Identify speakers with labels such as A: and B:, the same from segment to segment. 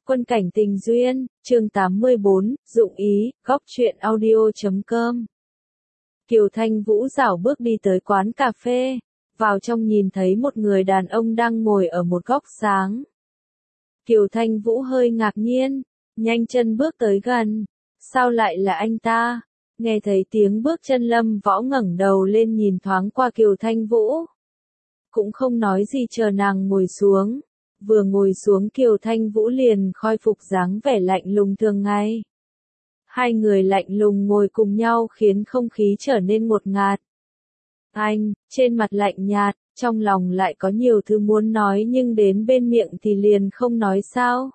A: Quân cảnh tình duyên, chương 84, dụng ý, góc truyện audio.com. Kiều Thanh Vũ rảo bước đi tới quán cà phê, vào trong nhìn thấy một người đàn ông đang ngồi ở một góc sáng. Kiều Thanh Vũ hơi ngạc nhiên, nhanh chân bước tới gần. Sao lại là anh ta? Nghe thấy tiếng bước chân Lâm Võ ngẩng đầu lên nhìn thoáng qua Kiều Thanh Vũ. Cũng không nói gì chờ nàng ngồi xuống. Vừa ngồi xuống Kiều Thanh Vũ liền khôi phục dáng vẻ lạnh lùng thường ngày. Hai người lạnh lùng ngồi cùng nhau khiến không khí trở nên ngột ngạt. Anh, trên mặt lạnh nhạt, trong lòng lại có nhiều thứ muốn nói nhưng đến bên miệng thì liền không nói sao.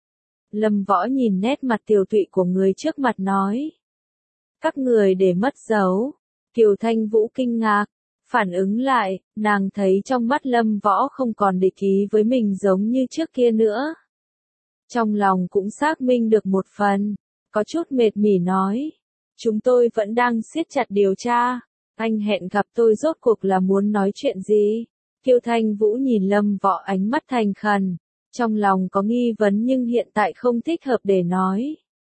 A: Lâm Võ nhìn nét mặt tiều tụy của người trước mặt nói. Các người để mất dấu. Kiều Thanh Vũ kinh ngạc. Phản ứng lại, nàng thấy trong mắt Lâm Võ không còn địch ý với mình giống như trước kia nữa. Trong lòng cũng xác minh được một phần, có chút mệt mỉ nói. Chúng tôi vẫn đang siết chặt điều tra, anh hẹn gặp tôi rốt cuộc là muốn nói chuyện gì? Kiều Thanh Vũ nhìn Lâm Võ ánh mắt thành khẩn, trong lòng có nghi vấn nhưng hiện tại không thích hợp để nói.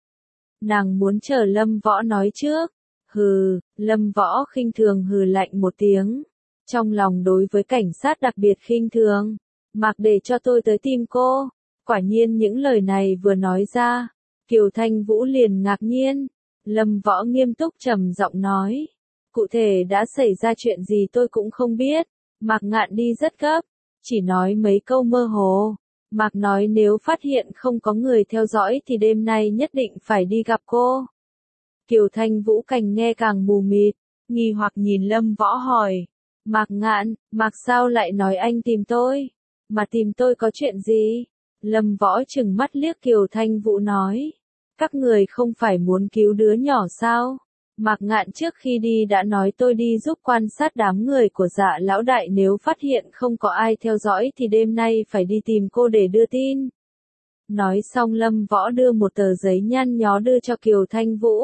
A: Nàng muốn chờ Lâm Võ nói trước. Hừ, Lâm Võ khinh thường hừ lạnh một tiếng. Trong lòng đối với cảnh sát đặc biệt khinh thường. Mặc để cho tôi tới tìm cô. Quả nhiên những lời này vừa nói ra. Kiều Thanh Vũ liền ngạc nhiên. Lâm Võ nghiêm túc trầm giọng nói. Cụ thể đã xảy ra chuyện gì tôi cũng không biết. Mạc Ngạn đi rất gấp. Chỉ nói mấy câu mơ hồ. Mạc nói nếu phát hiện không có người theo dõi thì đêm nay nhất định phải đi gặp cô. Kiều Thanh Vũ càng nghe càng mù mịt, nghi hoặc nhìn Lâm Võ hỏi. Mạc Ngạn, Mạc sao lại nói anh tìm tôi? Mà tìm tôi có chuyện gì? Lâm Võ trừng mắt liếc Kiều Thanh Vũ nói. Các người không phải muốn cứu đứa nhỏ sao? Mạc Ngạn trước khi đi đã nói tôi đi giúp quan sát đám người của Dạ lão đại, nếu phát hiện không có ai theo dõi thì đêm nay phải đi tìm cô để đưa tin. Nói xong Lâm Võ đưa một tờ giấy nhăn nhó đưa cho Kiều Thanh Vũ.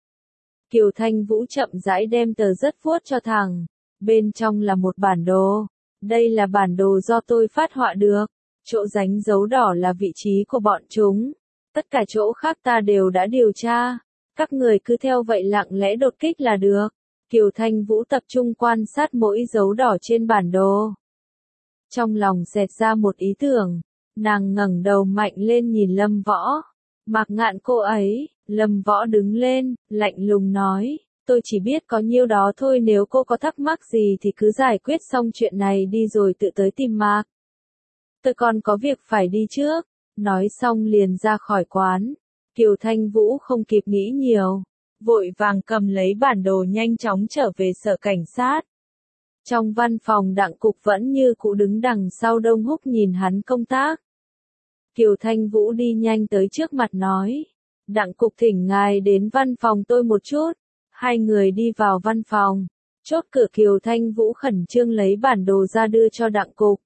A: Kiều Thanh Vũ chậm rãi đem tờ rất vuốt cho thẳng. Bên trong là một bản đồ. Đây là bản đồ do tôi phát họa được. Chỗ đánh dấu đỏ là vị trí của bọn chúng. Tất cả chỗ khác ta đều đã điều tra. Các người cứ theo vậy lặng lẽ đột kích là được. Kiều Thanh Vũ tập trung quan sát mỗi dấu đỏ trên bản đồ. Trong lòng xẹt ra một ý tưởng. Nàng ngẩng đầu mạnh lên nhìn Lâm Võ. Mạc Ngạn cô ấy. Lâm Võ đứng lên, lạnh lùng nói, tôi chỉ biết có nhiêu đó thôi, nếu cô có thắc mắc gì thì cứ giải quyết xong chuyện này đi rồi tự tới tìm Mạc. Tôi còn có việc phải đi trước. Nói xong liền ra khỏi quán. Kiều Thanh Vũ không kịp nghĩ nhiều, vội vàng cầm lấy bản đồ nhanh chóng trở về sở cảnh sát. Trong văn phòng Đặng Cục vẫn như cũ đứng đằng sau Đông Húc nhìn hắn công tác. Kiều Thanh Vũ đi nhanh tới trước mặt nói. Đặng Cục thỉnh ngài đến văn phòng tôi một chút. Hai người đi vào văn phòng. Chốt cửa Kiều Thanh Vũ khẩn trương lấy bản đồ ra đưa cho Đặng Cục.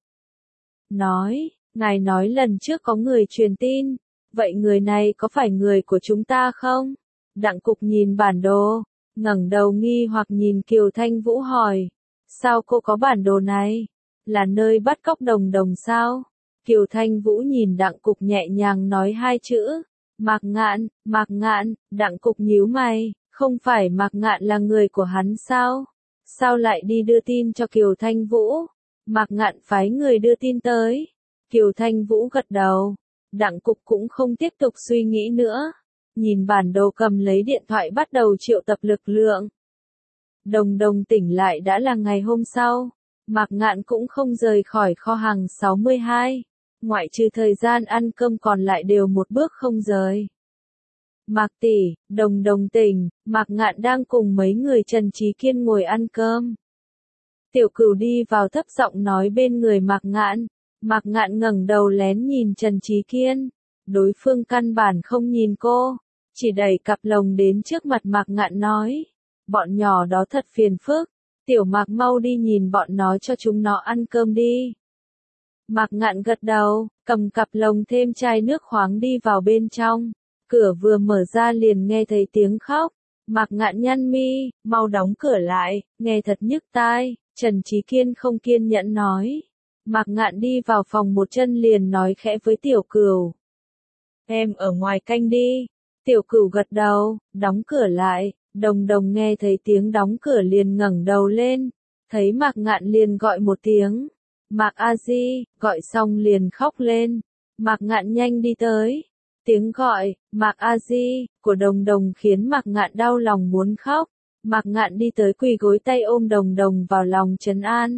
A: Nói, ngài nói lần trước có người truyền tin. Vậy người này có phải người của chúng ta không? Đặng Cục nhìn bản đồ, ngẩng đầu nghi hoặc nhìn Kiều Thanh Vũ hỏi. Sao cô có bản đồ này? Là nơi bắt cóc Đồng Đồng sao? Kiều Thanh Vũ nhìn Đặng Cục nhẹ nhàng nói hai chữ. Mạc Ngạn, Mạc Ngạn. Đặng Cục nhíu mày, không phải Mạc Ngạn là người của hắn sao? Sao lại đi đưa tin cho Kiều Thanh Vũ? Mạc Ngạn phái người đưa tin tới. Kiều Thanh Vũ gật đầu. Đặng Cục cũng không tiếp tục suy nghĩ nữa. Nhìn bản đồ cầm lấy điện thoại bắt đầu triệu tập lực lượng. Đồng Đồng tỉnh lại đã là ngày hôm sau. Mạc Ngạn cũng không rời khỏi kho hàng 62. Ngoại trừ thời gian ăn cơm còn lại đều một bước không rời. Mạc tỷ, Đồng Đồng tỉnh, Mạc Ngạn đang cùng mấy người Trần Trí Kiên ngồi ăn cơm. Tiểu Cửu đi vào thấp giọng nói bên người Mạc Ngạn. Mạc Ngạn ngẩng đầu lén nhìn Trần Trí Kiên. Đối phương căn bản không nhìn cô, chỉ đẩy cặp lồng đến trước mặt Mạc Ngạn nói. Bọn nhỏ đó thật phiền phức. Tiểu Mạc mau đi nhìn bọn nó cho chúng nó ăn cơm đi. Mạc Ngạn gật đầu, cầm cặp lồng thêm chai nước khoáng đi vào bên trong. Cửa vừa mở ra liền nghe thấy tiếng khóc. Mạc Ngạn nhăn mi, mau đóng cửa lại, nghe thật nhức tai. Trần Trí Kiên không kiên nhẫn nói. Mạc Ngạn đi vào phòng một chân liền nói khẽ với Tiểu Cửu. Em ở ngoài canh đi. Tiểu Cửu gật đầu, đóng cửa lại. Đồng Đồng nghe thấy tiếng đóng cửa liền ngẩng đầu lên, thấy Mạc Ngạn liền gọi một tiếng. Mạc A Di, gọi xong liền khóc lên. Mạc Ngạn nhanh đi tới. Tiếng gọi, Mạc A Di, của Đồng Đồng khiến Mạc Ngạn đau lòng muốn khóc. Mạc Ngạn đi tới quỳ gối tay ôm Đồng Đồng vào lòng trấn an.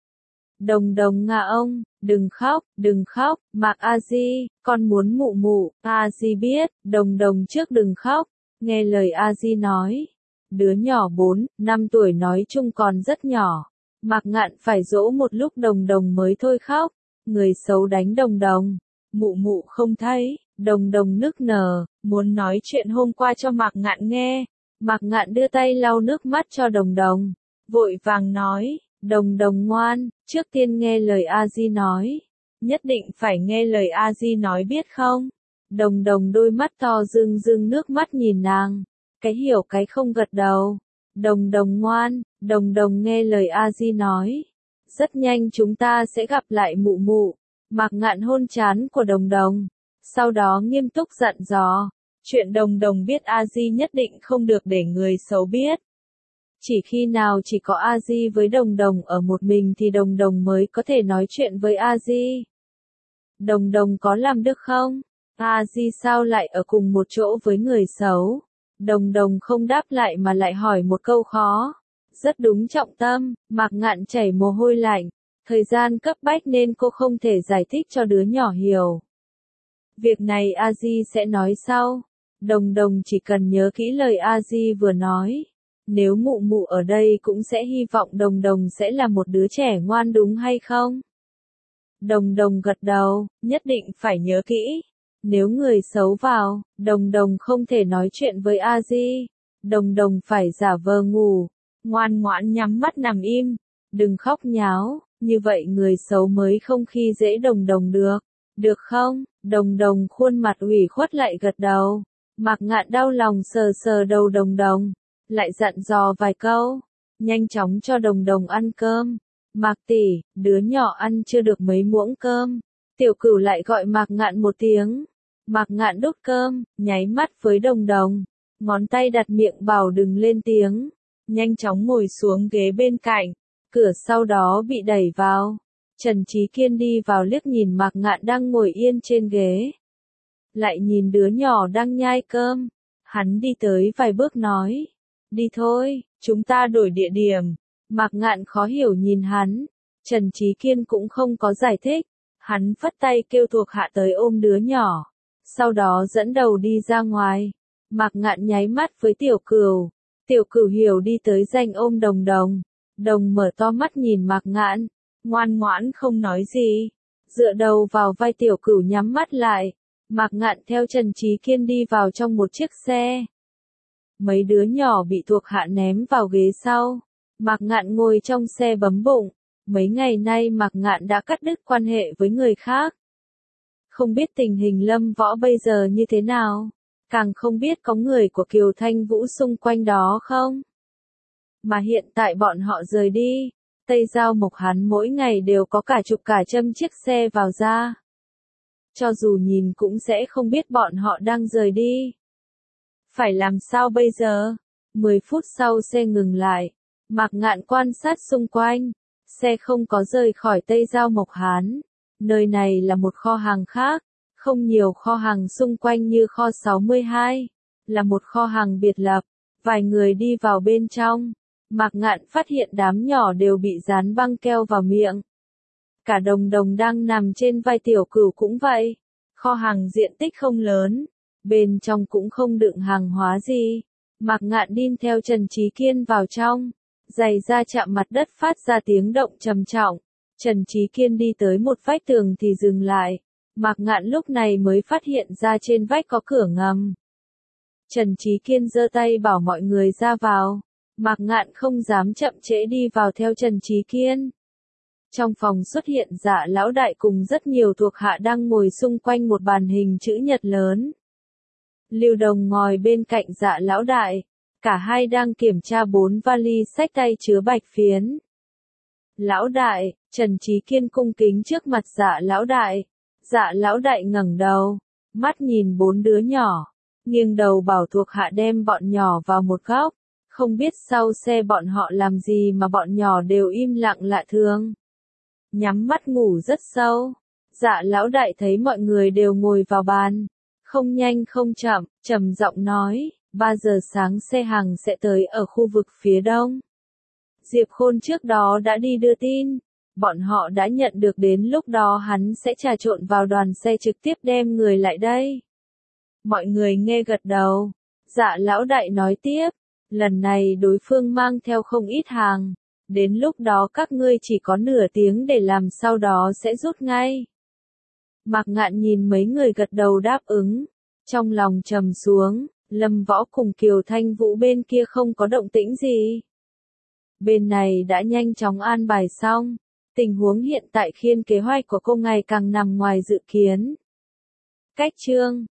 A: Đồng Đồng ngà ông, đừng khóc, Mạc A Di, con muốn mụ mụ. A Di biết, Đồng Đồng trước đừng khóc, nghe lời A Di nói. Đứa nhỏ 4, 5 tuổi nói chung còn rất nhỏ. Mạc Ngạn phải dỗ một lúc Đồng Đồng mới thôi khóc. Người xấu đánh Đồng Đồng. Mụ mụ không thấy. Đồng Đồng nức nở, muốn nói chuyện hôm qua cho Mạc Ngạn nghe. Mạc Ngạn đưa tay lau nước mắt cho Đồng Đồng. Vội vàng nói, Đồng Đồng ngoan, trước tiên nghe lời A Di nói. Nhất định phải nghe lời A Di nói biết không? Đồng Đồng đôi mắt to rưng rưng nước mắt nhìn nàng. Cái hiểu cái không gật đầu. Đồng Đồng ngoan, Đồng Đồng nghe lời A Di nói. Rất nhanh chúng ta sẽ gặp lại mụ mụ. Mạc Ngạn hôn trán của Đồng Đồng. Sau đó nghiêm túc dặn dò. Chuyện Đồng Đồng biết A Di nhất định không được để người xấu biết. Chỉ khi nào chỉ có A Di với Đồng Đồng ở một mình thì Đồng Đồng mới có thể nói chuyện với A Di. Đồng Đồng có làm được không? A Di sao lại ở cùng một chỗ với người xấu? Đồng Đồng không đáp lại mà lại hỏi một câu khó. Rất đúng trọng tâm, Mạc Ngạn chảy mồ hôi lạnh. Thời gian cấp bách nên cô không thể giải thích cho đứa nhỏ hiểu. Việc này A Di sẽ nói sau. Đồng Đồng chỉ cần nhớ kỹ lời A Di vừa nói. Nếu mụ mụ ở đây cũng sẽ hy vọng Đồng Đồng sẽ là một đứa trẻ ngoan đúng hay không? Đồng Đồng gật đầu, nhất định phải nhớ kỹ. Nếu người xấu vào, Đồng Đồng không thể nói chuyện với A Di. Đồng Đồng phải giả vờ ngủ, ngoan ngoãn nhắm mắt nằm im. Đừng khóc nháo, như vậy người xấu mới không khi dễ Đồng Đồng được. Được không? Đồng Đồng khuôn mặt ủy khuất lại gật đầu. Mạc Ngạn đau lòng sờ sờ đầu Đồng Đồng. Lại dặn dò vài câu. Nhanh chóng cho Đồng Đồng ăn cơm. Mạc tỷ, đứa nhỏ ăn chưa được mấy muỗng cơm. Tiểu Cửu lại gọi Mạc Ngạn một tiếng. Mạc Ngạn đút cơm, nháy mắt với Đồng Đồng. Ngón tay đặt miệng bảo đừng lên tiếng. Nhanh chóng ngồi xuống ghế bên cạnh. Cửa sau đó bị đẩy vào. Trần Trí Kiên đi vào liếc nhìn Mạc Ngạn đang ngồi yên trên ghế. Lại nhìn đứa nhỏ đang nhai cơm. Hắn đi tới vài bước nói. Đi thôi, chúng ta đổi địa điểm. Mạc Ngạn khó hiểu nhìn hắn. Trần Trí Kiên cũng không có giải thích. Hắn phất tay kêu thuộc hạ tới ôm đứa nhỏ. Sau đó dẫn đầu đi ra ngoài. Mạc Ngạn nháy mắt với Tiểu Cửu. Tiểu Cửu hiểu đi tới giành ôm Đồng Đồng. Đồng mở to mắt nhìn Mạc Ngạn. Ngoan ngoãn không nói gì. Dựa đầu vào vai Tiểu Cửu nhắm mắt lại. Mạc Ngạn theo Trần Trí Kiên đi vào trong một chiếc xe. Mấy đứa nhỏ bị thuộc hạ ném vào ghế sau. Mạc Ngạn ngồi trong xe bấm bụng. Mấy ngày nay Mạc Ngạn đã cắt đứt quan hệ với người khác. Không biết tình hình Lâm Võ bây giờ như thế nào. Càng không biết có người của Kiều Thanh Vũ xung quanh đó không. Mà hiện tại bọn họ rời đi. Tây Giao Mộc hắn mỗi ngày đều có cả chục cả trăm chiếc xe vào ra. Cho dù nhìn cũng sẽ không biết bọn họ đang rời đi. Phải làm sao bây giờ? 10 phút sau xe ngừng lại. Mạc Ngạn quan sát xung quanh. Xe không có rời khỏi Tây Giao Mộc Hán. Nơi này là một kho hàng khác. Không nhiều kho hàng xung quanh như kho 62. Là một kho hàng biệt lập. Vài người đi vào bên trong. Mạc Ngạn phát hiện đám nhỏ đều bị dán băng keo vào miệng. Cả Đồng Đồng đang nằm trên vai Tiểu Cửu cũng vậy. Kho hàng diện tích không lớn. Bên trong cũng không đựng hàng hóa gì. Mạc Ngạn đi theo Trần Trí Kiên vào trong. Giày da chạm mặt đất phát ra tiếng động trầm trọng. Trần Trí Kiên đi tới một vách tường thì dừng lại. Mạc Ngạn lúc này mới phát hiện ra trên vách có cửa ngầm. Trần Trí Kiên giơ tay bảo mọi người ra vào. Mạc Ngạn không dám chậm trễ đi vào theo Trần Trí Kiên. Trong phòng xuất hiện Dạ lão đại cùng rất nhiều thuộc hạ đang ngồi xung quanh một bàn hình chữ nhật lớn. Lưu Đồng ngồi bên cạnh Dạ lão đại. Cả hai đang kiểm tra 4 vali xách tay chứa bạch phiến. Lão đại, Trần Trí Kiên cung kính trước mặt Dạ lão đại. Dạ lão đại ngẩng đầu. mắt nhìn 4 đứa nhỏ, nghiêng đầu bảo thuộc hạ đem bọn nhỏ vào một góc, không biết sau xe bọn họ làm gì mà bọn nhỏ đều im lặng lạ thường. Nhắm mắt ngủ rất sâu. Dạ lão đại thấy mọi người đều ngồi vào bàn, không nhanh không chậm, trầm giọng nói, 3 giờ sáng xe hàng sẽ tới ở khu vực phía đông. Diệp Khôn trước đó đã đi đưa tin, bọn họ đã nhận được đến lúc đó hắn sẽ trà trộn vào đoàn xe trực tiếp đem người lại đây. Mọi người nghe gật đầu. Dạ lão đại nói tiếp, lần này đối phương mang theo không ít hàng, đến lúc đó các ngươi chỉ có nửa tiếng để làm, sau đó sẽ rút ngay. Mạc Ngạn nhìn mấy người gật đầu đáp ứng, trong lòng trầm xuống, Lâm Võ cùng Kiều Thanh Vũ bên kia không có động tĩnh gì. Bên này đã nhanh chóng an bài xong, tình huống hiện tại khiến kế hoạch của cô ngày càng nằm ngoài dự kiến. Cách chương